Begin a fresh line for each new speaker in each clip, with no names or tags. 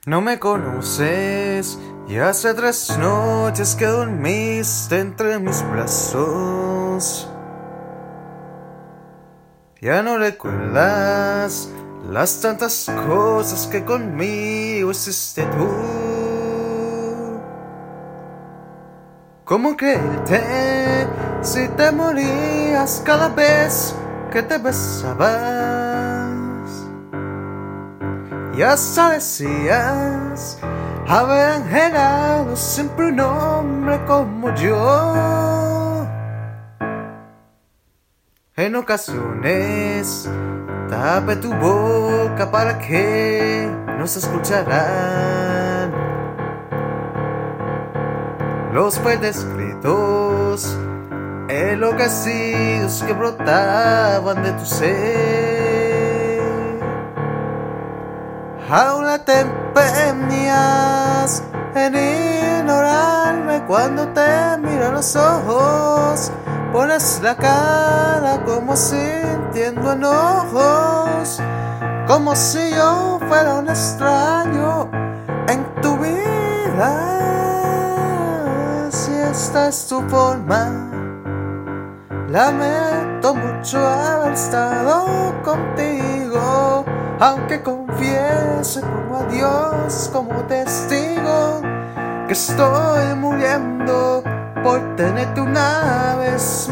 No me conoces y hace 3 noches que dormiste entre mis brazos. Ya no recuerdas las tantas cosas que conmigo hiciste tú. ¿Cómo creerte si te morías cada vez que te besabas? Y hasta decías haber anhelado siempre un hombre como yo. En ocasiones tape tu boca para que no se escucharán los fuertes gritos enloquecidos que brotaban de tu ser. Aún te empeñas en ignorarme cuando te miro a los ojos. Pones la cara como sintiendo enojos, como si yo fuera un extraño en tu vida. Si esta es tu forma, lamento mucho haber estado contigo, aunque confiese como a Dios como testigo que estoy muriendo por tenerte una vez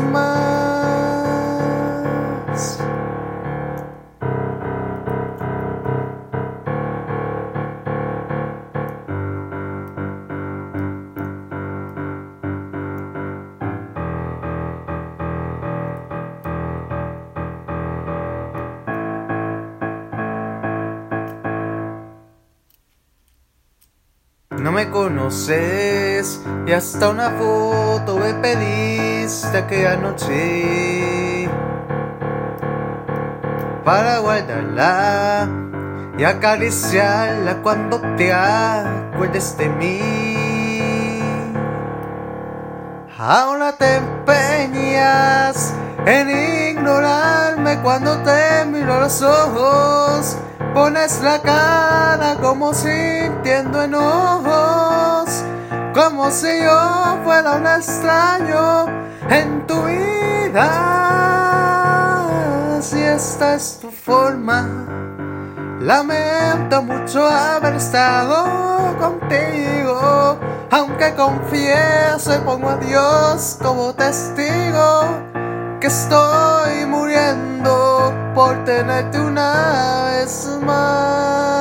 más. No me conoces y hasta una foto me pediste aquella noche para guardarla y acariciarla cuando te acuerdes de mí. Ahora te empeñas en ignorarme cuando te miro a los ojos. Pones la cara como sintiendo enojos, como si yo fuera un extraño en tu vida. Si esta es tu forma, lamento mucho haber estado contigo, aunque confiese, pongo a Dios como testigo que estoy muriendo por tenerte una vez más.